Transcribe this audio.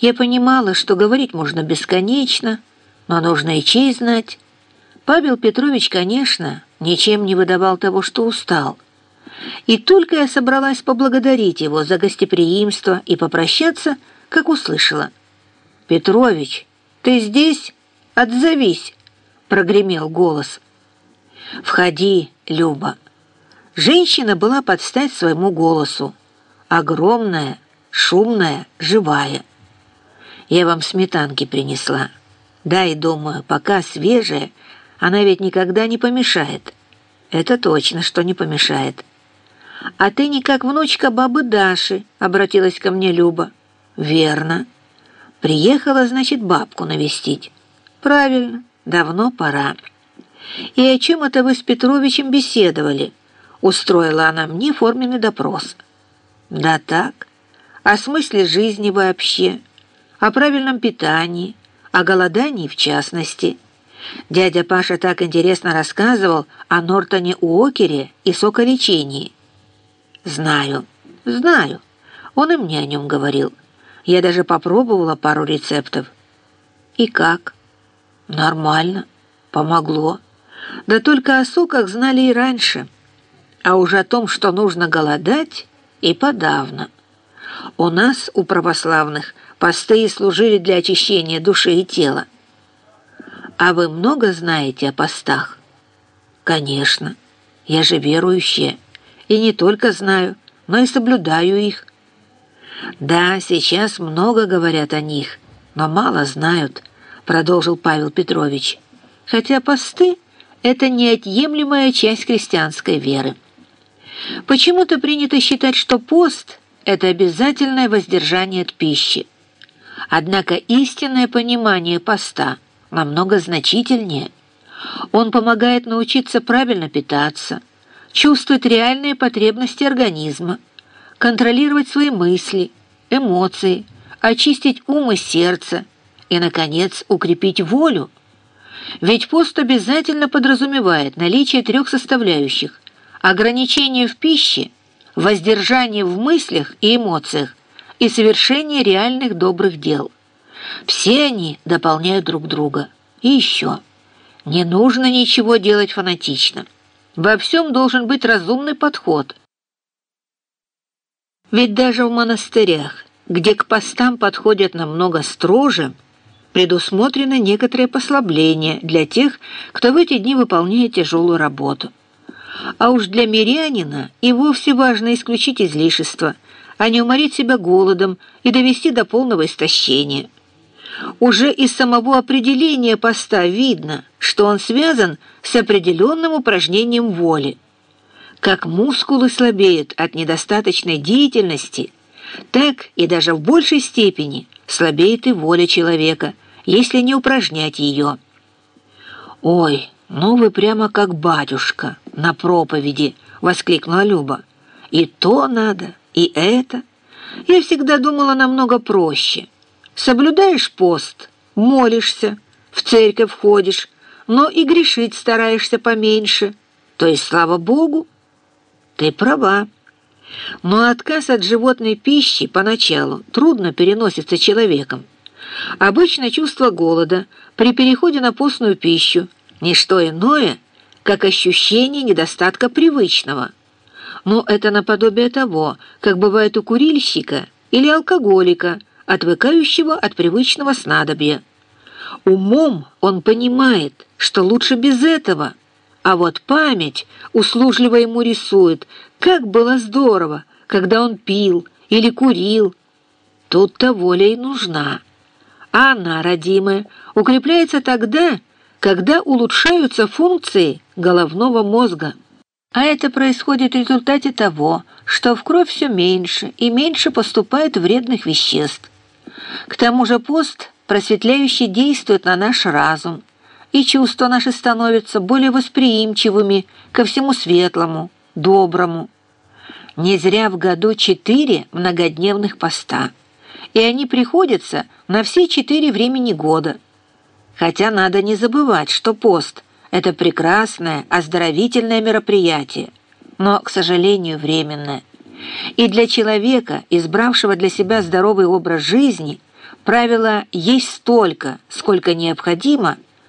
Я понимала, что говорить можно бесконечно, но нужно и честь знать. Павел Петрович, конечно, ничем не выдавал того, что устал. И только я собралась поблагодарить его за гостеприимство и попрощаться, как услышала: «Петрович, ты здесь? Отзовись!» — прогремел голос. «Входи, Люба». Женщина была под стать своему голосу. Огромная, шумная, живая. «Я вам сметанки принесла. Дай, думаю, пока свежая, она ведь никогда не помешает». «Это точно, что не помешает». «А ты не как внучка бабы Даши», — обратилась ко мне Люба. «Верно. Приехала, значит, бабку навестить». «Правильно, давно пора». «И о чем это вы с Петровичем беседовали?» — устроила она мне форменный допрос. «Да так, о смысле жизни вообще, о правильном питании, о голодании в частности. Дядя Паша так интересно рассказывал о Нортоне Уокере и соколечении». «Знаю, знаю. Он и мне о нем говорил. Я даже попробовала пару рецептов». «И как?» «Нормально. Помогло. Да только о соках знали и раньше. А уж о том, что нужно голодать, и подавно. У нас, у православных, посты служили для очищения души и тела». «А вы много знаете о постах?» «Конечно. Я же верующая. И не только знаю, но и соблюдаю их». «Да, сейчас много говорят о них, но мало знают», — продолжил Павел Петрович. «Хотя посты — это неотъемлемая часть христианской веры. Почему-то принято считать, что пост — это обязательное воздержание от пищи. Однако истинное понимание поста намного значительнее. Он помогает научиться правильно питаться, чувствовать реальные потребности организма, контролировать свои мысли, эмоции, очистить ум и сердце и, наконец, укрепить волю. Ведь пост обязательно подразумевает наличие 3 составляющих: ограничение в пище, воздержание в мыслях и эмоциях и совершение реальных добрых дел. Все они дополняют друг друга. И еще, не нужно ничего делать фанатично. Во всем должен быть разумный подход. Ведь даже в монастырях, где к постам подходят намного строже, предусмотрено некоторое послабление для тех, кто в эти дни выполняет тяжелую работу. А уж для мирянина и вовсе важно исключить излишества, а не уморить себя голодом и довести до полного истощения. Уже из самого определения поста видно, что он связан с определенным упражнением воли. Как мускулы слабеют от недостаточной деятельности, так и даже в большей степени слабеет и воля человека, если не упражнять ее. «Ой, ну вы прямо как батюшка на проповеди!» — воскликнула Люба. «И то надо, и это. Я всегда думала намного проще. Соблюдаешь пост, молишься, в церковь ходишь, но и грешить стараешься поменьше. То есть, слава Богу». «Ты права. Но отказ от животной пищи поначалу трудно переносится человеком. Обычно чувство голода при переходе на постную пищу – не что иное, как ощущение недостатка привычного. Но это наподобие того, как бывает у курильщика или алкоголика, отвыкающего от привычного снадобья. Умом он понимает, что лучше без этого, а вот память услужливо ему рисует, как было здорово, когда он пил или курил. Тут-то воля и нужна. А она, родимая, укрепляется тогда, когда улучшаются функции головного мозга. А это происходит в результате того, что в кровь все меньше и меньше поступает вредных веществ. К тому же пост просветляюще действует на наш разум, и чувства наши становятся более восприимчивыми ко всему светлому, доброму. Не зря в году 4 многодневных поста, и они приходятся на все 4 времени года. Хотя надо не забывать, что пост – это прекрасное, оздоровительное мероприятие, но, к сожалению, временное. И для человека, избравшего для себя здоровый образ жизни, Правило есть столько, сколько необходимо –